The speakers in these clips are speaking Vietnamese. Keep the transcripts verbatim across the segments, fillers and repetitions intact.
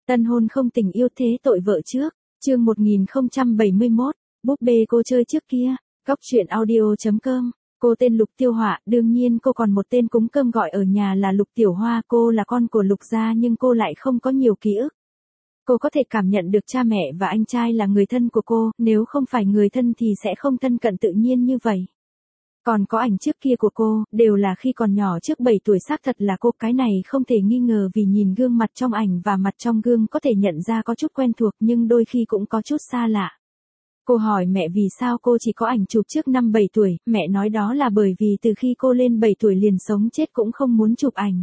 Tân hôn không tình yêu thế tội vợ trước, chương một nghìn không trăm bảy mươi mốt, búp bê cô chơi trước kia, góc truyện audio.com, cô tên Lục Tiêu Họa, đương nhiên cô còn một tên cúng cơm gọi ở nhà là Lục Tiểu Hoa, cô là con của Lục gia nhưng cô lại không có nhiều ký ức. Cô có thể cảm nhận được cha mẹ và anh trai là người thân của cô, nếu không phải người thân thì sẽ không thân cận tự nhiên như vậy. Còn có ảnh trước kia của cô, đều là khi còn nhỏ trước bảy tuổi, xác thật là cô, cái này không thể nghi ngờ vì nhìn gương mặt trong ảnh và mặt trong gương có thể nhận ra có chút quen thuộc nhưng đôi khi cũng có chút xa lạ. Cô hỏi mẹ vì sao cô chỉ có ảnh chụp trước năm bảy tuổi, mẹ nói đó là bởi vì từ khi cô lên bảy tuổi liền sống chết cũng không muốn chụp ảnh.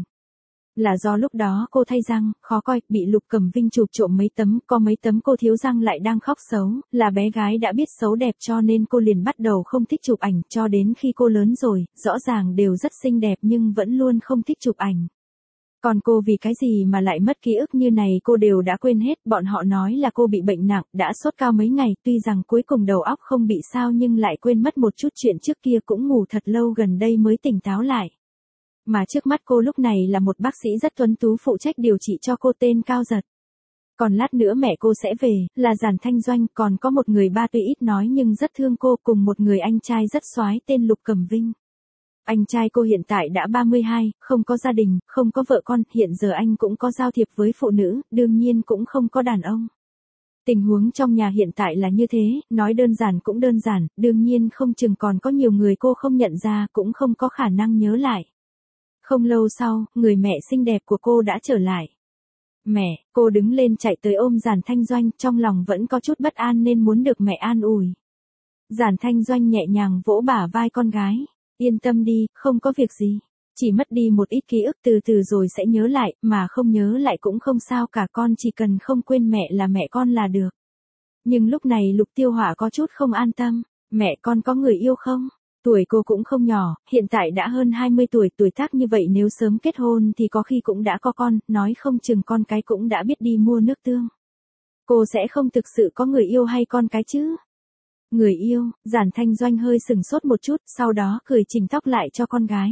Là do lúc đó cô thay răng, khó coi, bị Lục Cẩm Vinh chụp trộm mấy tấm, có mấy tấm cô thiếu răng lại đang khóc xấu, là bé gái đã biết xấu đẹp cho nên cô liền bắt đầu không thích chụp ảnh, cho đến khi cô lớn rồi, rõ ràng đều rất xinh đẹp nhưng vẫn luôn không thích chụp ảnh. Còn cô vì cái gì mà lại mất ký ức như này cô đều đã quên hết, bọn họ nói là cô bị bệnh nặng, đã sốt cao mấy ngày, tuy rằng cuối cùng đầu óc không bị sao nhưng lại quên mất một chút chuyện trước kia, cũng ngủ thật lâu gần đây mới tỉnh táo lại. Mà trước mắt cô lúc này là một bác sĩ rất tuấn tú phụ trách điều trị cho cô tên Cao Giật. Còn lát nữa mẹ cô sẽ về, là Giản Thanh Doanh, còn có một người ba tuy ít nói nhưng rất thương cô, cùng một người anh trai rất soái tên Lục Cẩm Vinh. Anh trai cô hiện tại đã ba mươi hai, không có gia đình, không có vợ con, hiện giờ anh cũng có giao thiệp với phụ nữ, đương nhiên cũng không có đàn ông. Tình huống trong nhà hiện tại là như thế, nói đơn giản cũng đơn giản, đương nhiên không chừng còn có nhiều người cô không nhận ra, cũng không có khả năng nhớ lại. Không lâu sau, người mẹ xinh đẹp của cô đã trở lại. Mẹ, cô đứng lên chạy tới ôm Giản Thanh Doanh, trong lòng vẫn có chút bất an nên muốn được mẹ an ủi. Giản Thanh Doanh nhẹ nhàng vỗ bả vai con gái. Yên tâm đi, không có việc gì. Chỉ mất đi một ít ký ức, từ từ rồi sẽ nhớ lại, mà không nhớ lại cũng không sao cả, con chỉ cần không quên mẹ là mẹ con là được. Nhưng lúc này Lục Tiêu Họa có chút không an tâm. Mẹ, con có người yêu không? Tuổi cô cũng không nhỏ, hiện tại đã hơn hai mươi tuổi, tuổi tác như vậy nếu sớm kết hôn thì có khi cũng đã có con, nói không chừng con cái cũng đã biết đi mua nước tương. Cô sẽ không thực sự có người yêu hay con cái chứ? Người yêu, Giản Thanh Doanh hơi sừng sốt một chút, sau đó cười chỉnh tóc lại cho con gái.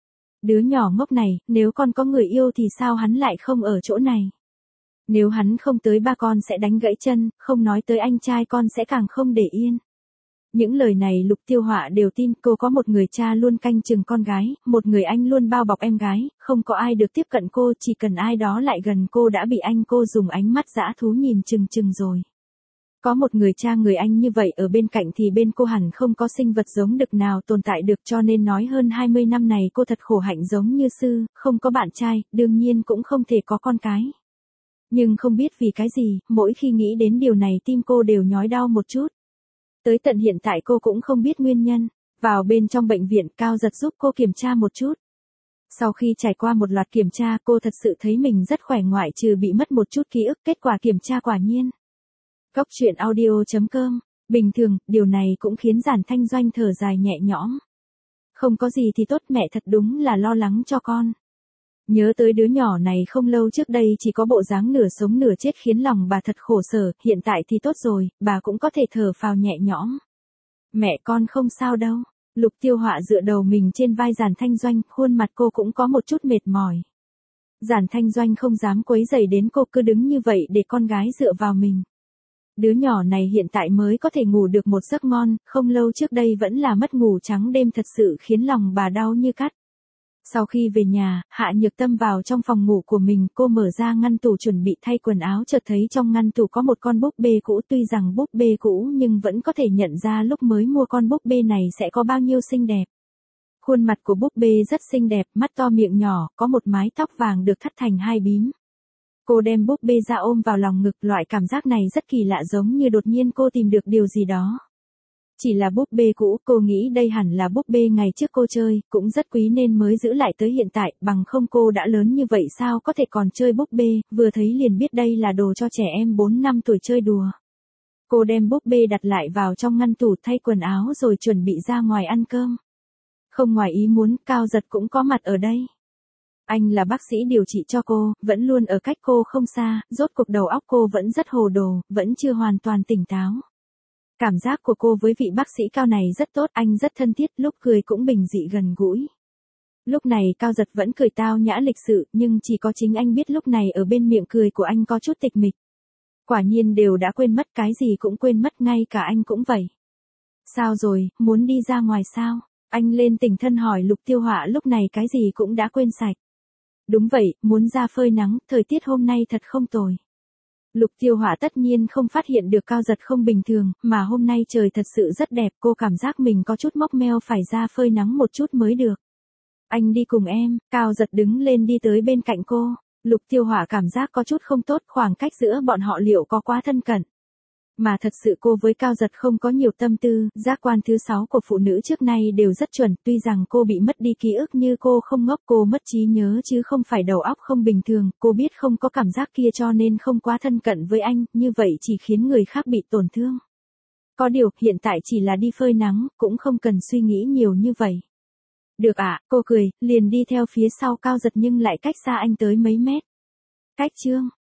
Đứa nhỏ ngốc này, nếu con có người yêu thì sao hắn lại không ở chỗ này? Nếu hắn không tới ba con sẽ đánh gãy chân, không nói tới anh trai con sẽ càng không để yên. Những lời này Lục Tiêu Họa đều tin, cô có một người cha luôn canh chừng con gái, một người anh luôn bao bọc em gái, không có ai được tiếp cận cô, chỉ cần ai đó lại gần cô đã bị anh cô dùng ánh mắt dã thú nhìn chừng chừng rồi. Có một người cha người anh như vậy ở bên cạnh thì bên cô hẳn không có sinh vật giống đực nào tồn tại được, cho nên nói hơn hai mươi năm này cô thật khổ hạnh giống như sư, không có bạn trai, đương nhiên cũng không thể có con cái. Nhưng không biết vì cái gì, mỗi khi nghĩ đến điều này tim cô đều nhói đau một chút. Tới tận hiện tại cô cũng không biết nguyên nhân. Vào bên trong bệnh viện, Cao Giật giúp cô kiểm tra một chút. Sau khi trải qua một loạt kiểm tra, cô thật sự thấy mình rất khỏe ngoại trừ bị mất một chút ký ức, kết quả kiểm tra quả nhiên. Góc truyện audio.com, bình thường, điều này cũng khiến Giản Thanh Doanh thở dài nhẹ nhõm. Không có gì thì tốt, mẹ thật đúng là lo lắng cho con. Nhớ tới đứa nhỏ này không lâu trước đây chỉ có bộ dáng nửa sống nửa chết khiến lòng bà thật khổ sở, hiện tại thì tốt rồi, bà cũng có thể thở phào nhẹ nhõm. Mẹ con không sao đâu. Lục Tiêu Họa dựa đầu mình trên vai Giản Thanh Doanh, khuôn mặt cô cũng có một chút mệt mỏi. Giản Thanh Doanh không dám quấy rầy đến cô, cứ đứng như vậy để con gái dựa vào mình. Đứa nhỏ này hiện tại mới có thể ngủ được một giấc ngon, không lâu trước đây vẫn là mất ngủ trắng đêm, thật sự khiến lòng bà đau như cắt. Sau khi về nhà, Hạ Nhược Tâm vào trong phòng ngủ của mình, cô mở ra ngăn tủ chuẩn bị thay quần áo, chợt thấy trong ngăn tủ có một con búp bê cũ, tuy rằng búp bê cũ nhưng vẫn có thể nhận ra lúc mới mua con búp bê này sẽ có bao nhiêu xinh đẹp. Khuôn mặt của búp bê rất xinh đẹp, mắt to miệng nhỏ, có một mái tóc vàng được thắt thành hai bím. Cô đem búp bê ra ôm vào lòng ngực, loại cảm giác này rất kỳ lạ, giống như đột nhiên cô tìm được điều gì đó. Chỉ là búp bê cũ, cô nghĩ đây hẳn là búp bê ngày trước cô chơi, cũng rất quý nên mới giữ lại tới hiện tại, bằng không cô đã lớn như vậy sao có thể còn chơi búp bê, vừa thấy liền biết đây là đồ cho trẻ em bốn năm tuổi chơi đùa. Cô đem búp bê đặt lại vào trong ngăn tủ, thay quần áo rồi chuẩn bị ra ngoài ăn cơm. Không ngoài ý muốn, Cao Giật cũng có mặt ở đây. Anh là bác sĩ điều trị cho cô, vẫn luôn ở cách cô không xa, rốt cuộc đầu óc cô vẫn rất hồ đồ, vẫn chưa hoàn toàn tỉnh táo. Cảm giác của cô với vị bác sĩ Cao này rất tốt, anh rất thân thiết, lúc cười cũng bình dị gần gũi. Lúc này Cao Giật vẫn cười tao nhã lịch sự, nhưng chỉ có chính anh biết lúc này ở bên miệng cười của anh có chút tịch mịch. Quả nhiên đều đã quên mất, cái gì cũng quên mất, ngay cả anh cũng vậy. Sao rồi, muốn đi ra ngoài sao? Anh lên tỉnh thân hỏi Lục Tiêu Họa lúc này cái gì cũng đã quên sạch. Đúng vậy, muốn ra phơi nắng, thời tiết hôm nay thật không tồi. Lục Tiêu Họa tất nhiên không phát hiện được Cao Giật không bình thường, mà hôm nay trời thật sự rất đẹp, cô cảm giác mình có chút móc meo phải ra phơi nắng một chút mới được. Anh đi cùng em, Cao Giật đứng lên đi tới bên cạnh cô. Lục Tiêu Họa cảm giác có chút không tốt, khoảng cách giữa bọn họ liệu có quá thân cận. Mà thật sự cô với Cao Giật không có nhiều tâm tư, giác quan thứ sáu của phụ nữ trước nay đều rất chuẩn, tuy rằng cô bị mất đi ký ức như cô không ngốc, cô mất trí nhớ chứ không phải đầu óc không bình thường, cô biết không có cảm giác kia cho nên không quá thân cận với anh, như vậy chỉ khiến người khác bị tổn thương. Có điều, hiện tại chỉ là đi phơi nắng, cũng không cần suy nghĩ nhiều như vậy. Được ạ, cô cười, liền đi theo phía sau Cao Giật nhưng lại cách xa anh tới mấy mét. Cách chương